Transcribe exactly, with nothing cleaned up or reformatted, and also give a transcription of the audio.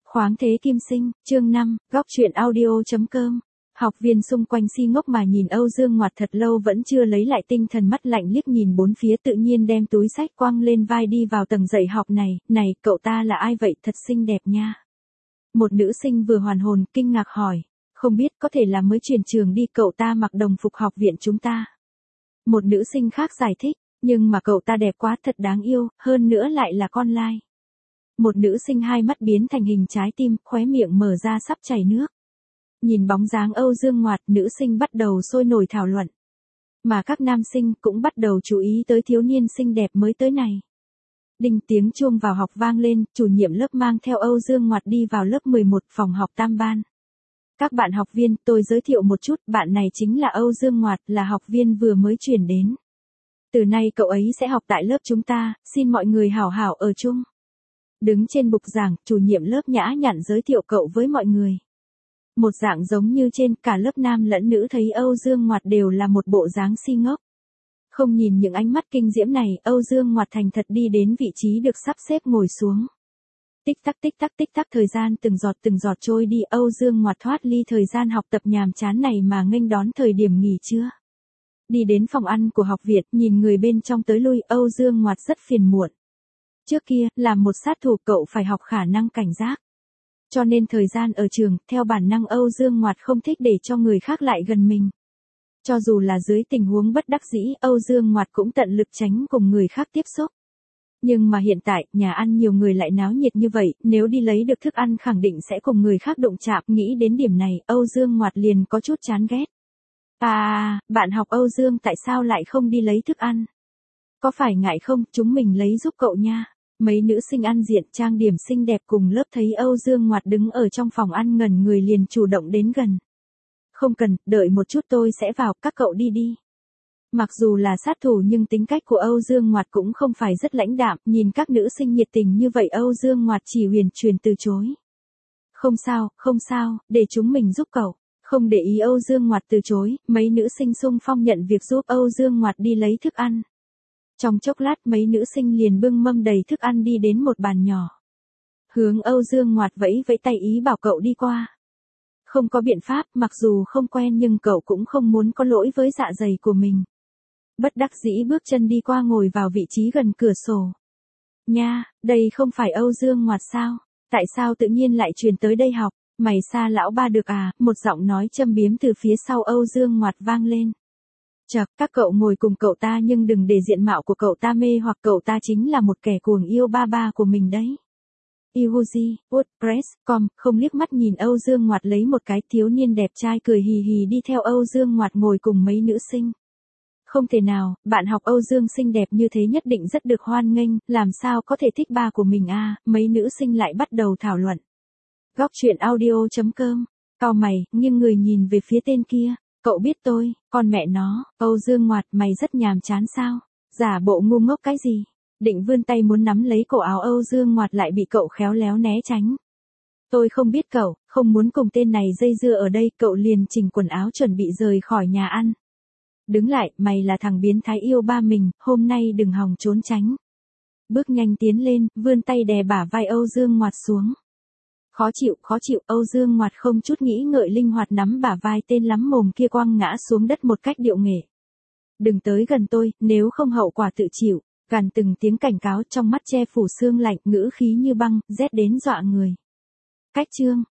Khoáng thế kim sinh, chương năm, góc truyện audio.com. Học viên xung quanh si ngốc mà nhìn Âu Dương Ngoạt thật lâu vẫn chưa lấy lại tinh thần, mắt lạnh liếc nhìn bốn phía, tự nhiên đem túi sách quăng lên vai đi vào tầng dạy học. Này, này, cậu ta là ai vậy, thật xinh đẹp nha. Một nữ sinh vừa hoàn hồn, kinh ngạc hỏi. Không biết, có thể là mới chuyển trường đi, cậu ta mặc đồng phục học viện chúng ta. Một nữ sinh khác giải thích, nhưng mà cậu ta đẹp quá, thật đáng yêu, hơn nữa lại là con lai. Một nữ sinh hai mắt biến thành hình trái tim, khóe miệng mở ra sắp chảy nước. Nhìn bóng dáng Âu Dương Ngoạt, nữ sinh bắt đầu sôi nổi thảo luận. Mà các nam sinh cũng bắt đầu chú ý tới thiếu niên xinh đẹp mới tới này. Đinh, tiếng chuông vào học vang lên, chủ nhiệm lớp mang theo Âu Dương Ngoạt đi vào lớp mười một, phòng học tam ban. Các bạn học viên, tôi giới thiệu một chút, bạn này chính là Âu Dương Ngoạt, là học viên vừa mới chuyển đến. Từ nay cậu ấy sẽ học tại lớp chúng ta, xin mọi người hảo hảo ở chung. Đứng trên bục giảng, chủ nhiệm lớp nhã nhặn giới thiệu cậu với mọi người. Một dạng giống như trên, cả lớp nam lẫn nữ thấy Âu Dương Ngoạt đều là một bộ dáng si ngốc. Không nhìn những ánh mắt kinh diễm này, Âu Dương Ngoạt thành thật đi đến vị trí được sắp xếp ngồi xuống. Tích tắc tích tắc tích tắc, thời gian từng giọt từng giọt trôi đi, Âu Dương Ngoạt thoát ly thời gian học tập nhàm chán này mà nghênh đón thời điểm nghỉ trưa. Đi đến phòng ăn của học viện, nhìn người bên trong tới lui, Âu Dương Ngoạt rất phiền muộn. Trước kia, làm một sát thủ cậu phải học khả năng cảnh giác. Cho nên thời gian ở trường, theo bản năng Âu Dương Ngoạt không thích để cho người khác lại gần mình. Cho dù là dưới tình huống bất đắc dĩ, Âu Dương Ngoạt cũng tận lực tránh cùng người khác tiếp xúc. Nhưng mà hiện tại, nhà ăn nhiều người lại náo nhiệt như vậy, nếu đi lấy được thức ăn khẳng định sẽ cùng người khác đụng chạm. Nghĩ đến điểm này, Âu Dương Ngoạt liền có chút chán ghét. À, bạn học Âu Dương tại sao lại không đi lấy thức ăn? Có phải ngại không, chúng mình lấy giúp cậu nha. Mấy nữ sinh ăn diện trang điểm xinh đẹp cùng lớp thấy Âu Dương Ngoạt đứng ở trong phòng ăn ngẩn người liền chủ động đến gần. Không cần, đợi một chút tôi sẽ vào, các cậu đi đi. Mặc dù là sát thủ nhưng tính cách của Âu Dương Ngoạt cũng không phải rất lãnh đạm, nhìn các nữ sinh nhiệt tình như vậy Âu Dương Ngoạt chỉ huyền truyền từ chối. Không sao, không sao, để chúng mình giúp cậu. Không để ý Âu Dương Ngoạt từ chối, mấy nữ sinh xung phong nhận việc giúp Âu Dương Ngoạt đi lấy thức ăn. Trong chốc lát mấy nữ sinh liền bưng mâm đầy thức ăn đi đến một bàn nhỏ. Hướng Âu Dương Ngoạt vẫy vẫy tay ý bảo cậu đi qua. Không có biện pháp, mặc dù không quen nhưng cậu cũng không muốn có lỗi với dạ dày của mình. Bất đắc dĩ bước chân đi qua ngồi vào vị trí gần cửa sổ. Nha, đây không phải Âu Dương Ngoạt sao? Tại sao tự nhiên lại truyền tới đây học? Mày xa lão ba được à? Một giọng nói châm biếm từ phía sau Âu Dương Ngoạt vang lên. Chậc, các cậu ngồi cùng cậu ta nhưng đừng để diện mạo của cậu ta mê hoặc, cậu ta chính là một kẻ cuồng yêu ba ba của mình đấy. Yuji, WordPress chấm com, không liếc mắt nhìn Âu Dương Ngoạt lấy một cái, thiếu niên đẹp trai cười hì hì đi theo Âu Dương Ngoạt ngồi cùng mấy nữ sinh. Không thể nào, bạn học Âu Dương xinh đẹp như thế nhất định rất được hoan nghênh, làm sao có thể thích ba của mình à, mấy nữ sinh lại bắt đầu thảo luận. Góc truyện audio.com, cau mày, nhưng người nhìn về phía tên kia. Cậu biết tôi, con mẹ nó, Âu Dương Ngoạt, mày rất nhàm chán sao? Giả bộ ngu ngốc cái gì? Định vươn tay muốn nắm lấy cổ áo Âu Dương Ngoạt lại bị cậu khéo léo né tránh. Tôi không biết cậu, không muốn cùng tên này dây dưa ở đây, cậu liền chỉnh quần áo chuẩn bị rời khỏi nhà ăn. Đứng lại, mày là thằng biến thái yêu ba mình, hôm nay đừng hòng trốn tránh. Bước nhanh tiến lên, vươn tay đè bả vai Âu Dương Ngoạt xuống. Khó chịu, khó chịu, Âu Dương Ngoạt không chút nghĩ ngợi linh hoạt nắm bả vai tên lắm mồm kia quăng ngã xuống đất một cách điệu nghệ. Đừng tới gần tôi, nếu không hậu quả tự chịu, gằn từng tiếng cảnh cáo trong mắt che phủ sương lạnh, ngữ khí như băng, rét đến dọa người. Cách chương.